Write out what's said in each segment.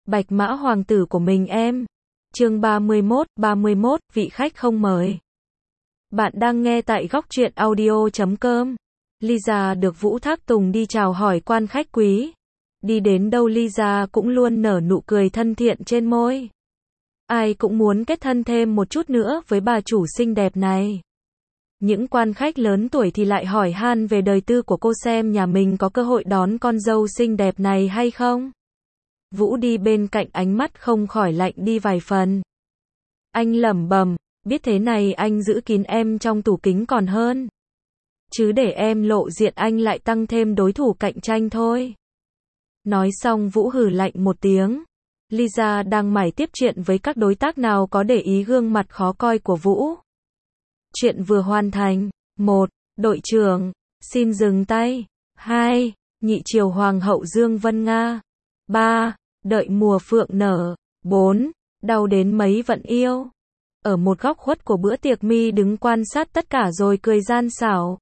Bạch Mã Hoàng tử của mình em. Chương 31, vị khách không mời. Bạn đang nghe tại góc truyện audio.com. Lisa được Vũ Thác Tùng đi chào hỏi quan khách quý. Đi đến đâu Lisa cũng luôn nở nụ cười thân thiện trên môi. Ai cũng muốn kết thân thêm một chút nữa với bà chủ xinh đẹp này. Những quan khách lớn tuổi thì lại hỏi han về đời tư của cô, xem nhà mình có cơ hội đón con dâu xinh đẹp này hay không. Vũ đi bên cạnh, ánh mắt không khỏi lạnh đi vài phần. Anh lẩm bẩm, biết thế này anh giữ kín em trong tủ kính còn hơn. Chứ để em lộ diện anh lại tăng thêm đối thủ cạnh tranh thôi. Nói xong Vũ hừ lạnh một tiếng. Lisa đang mải tiếp chuyện với các đối tác nào có để ý gương mặt khó coi của Vũ. Chuyện vừa hoàn thành. 1. Đội trưởng, xin dừng tay. 2. Nhị triều hoàng hậu Dương Vân Nga. 3. Đợi mùa phượng nở. 4. Đau đến mấy vẫn yêu. Ở một góc khuất của bữa tiệc, Mi đứng quan sát tất cả rồi cười gian xảo.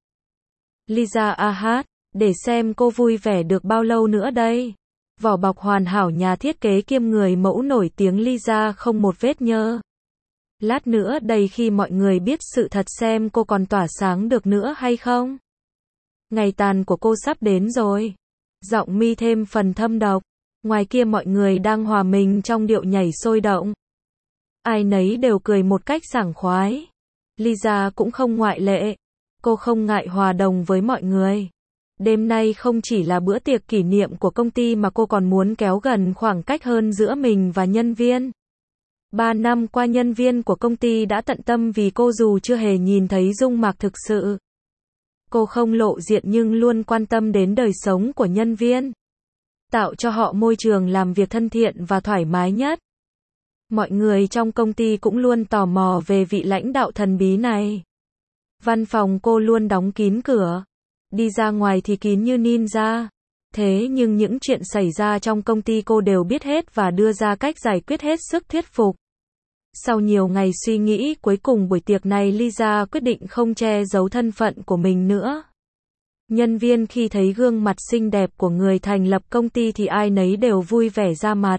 Lisa hát, để xem cô vui vẻ được bao lâu nữa đây. Vỏ bọc hoàn hảo nhà thiết kế kiêm người mẫu nổi tiếng Lisa không một vết nhơ. Lát nữa đây khi mọi người biết sự thật xem cô còn tỏa sáng được nữa hay không. Ngày tàn của cô sắp đến rồi. Giọng Mi thêm phần thâm độc. Ngoài kia mọi người đang hòa mình trong điệu nhảy sôi động. Ai nấy đều cười một cách sảng khoái. Lisa cũng không ngoại lệ. Cô không ngại hòa đồng với mọi người. Đêm nay không chỉ là bữa tiệc kỷ niệm của công ty mà cô còn muốn kéo gần khoảng cách hơn giữa mình và nhân viên. 3 năm qua nhân viên của công ty đã tận tâm vì cô dù chưa hề nhìn thấy dung mạo thực sự. Cô không lộ diện nhưng luôn quan tâm đến đời sống của nhân viên. Tạo cho họ môi trường làm việc thân thiện và thoải mái nhất. Mọi người trong công ty cũng luôn tò mò về vị lãnh đạo thần bí này. Văn phòng cô luôn đóng kín cửa. Đi ra ngoài thì kín như ninja. Thế nhưng những chuyện xảy ra trong công ty cô đều biết hết và đưa ra cách giải quyết hết sức thuyết phục. Sau nhiều ngày suy nghĩ, cuối cùng buổi tiệc này Lisa quyết định không che giấu thân phận của mình nữa. Nhân viên khi thấy gương mặt xinh đẹp của người thành lập công ty thì ai nấy đều vui vẻ ra mặt.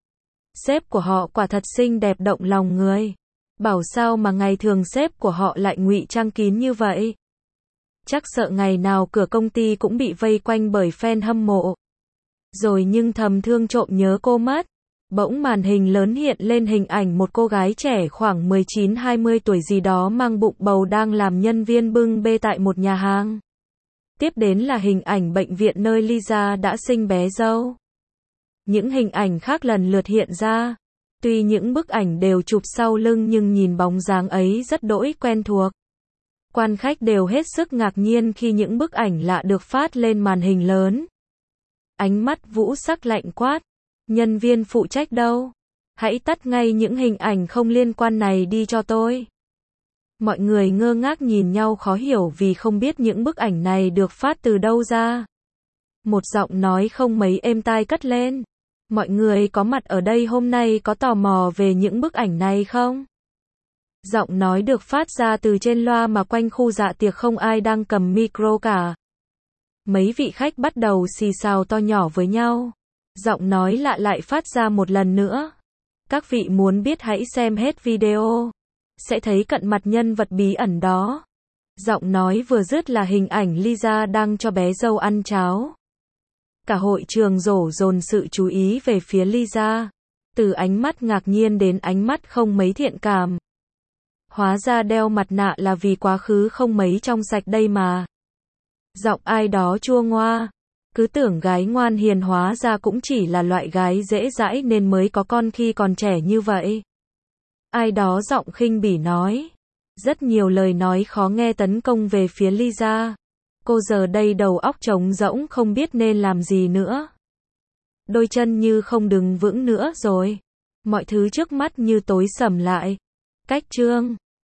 Sếp của họ quả thật xinh đẹp động lòng người. Bảo sao mà ngày thường sếp của họ lại ngụy trang kín như vậy. Chắc sợ ngày nào cửa công ty cũng bị vây quanh bởi fan hâm mộ. Rồi nhưng thầm thương trộm nhớ cô mất. Bỗng màn hình lớn hiện lên hình ảnh một cô gái trẻ khoảng 19-20 tuổi gì đó mang bụng bầu đang làm nhân viên bưng bê tại một nhà hàng. Tiếp đến là hình ảnh bệnh viện nơi Lisa đã sinh bé dâu. Những hình ảnh khác lần lượt hiện ra. Tuy những bức ảnh đều chụp sau lưng nhưng nhìn bóng dáng ấy rất đỗi quen thuộc. Quan khách đều hết sức ngạc nhiên khi những bức ảnh lạ được phát lên màn hình lớn. Ánh mắt Vũ sắc lạnh quát. Nhân viên phụ trách đâu? Hãy tắt ngay những hình ảnh không liên quan này đi cho tôi. Mọi người ngơ ngác nhìn nhau khó hiểu vì không biết những bức ảnh này được phát từ đâu ra. Một giọng nói không mấy êm tai cất lên. Mọi người có mặt ở đây hôm nay có tò mò về những bức ảnh này không? Giọng nói được phát ra từ trên loa mà quanh khu dạ tiệc không ai đang cầm micro cả. Mấy vị khách bắt đầu xì xào to nhỏ với nhau. Giọng nói lạ lại phát ra một lần nữa. Các vị muốn biết hãy xem hết video. Sẽ thấy cận mặt nhân vật bí ẩn đó. Giọng nói vừa dứt là hình ảnh Lisa đang cho bé dâu ăn cháo. Cả hội trường dồn sự chú ý về phía Lisa. Từ ánh mắt ngạc nhiên đến ánh mắt không mấy thiện cảm. Hóa ra đeo mặt nạ là vì quá khứ không mấy trong sạch đây mà. Giọng ai đó chua ngoa. Cứ tưởng gái ngoan hiền hóa ra cũng chỉ là loại gái dễ dãi nên mới có con khi còn trẻ như vậy. Ai đó giọng khinh bỉ nói. Rất nhiều lời nói khó nghe tấn công về phía Lisa. Cô giờ đây đầu óc trống rỗng không biết nên làm gì nữa. Đôi chân như không đứng vững nữa rồi. Mọi thứ trước mắt như tối sầm lại. Cách chương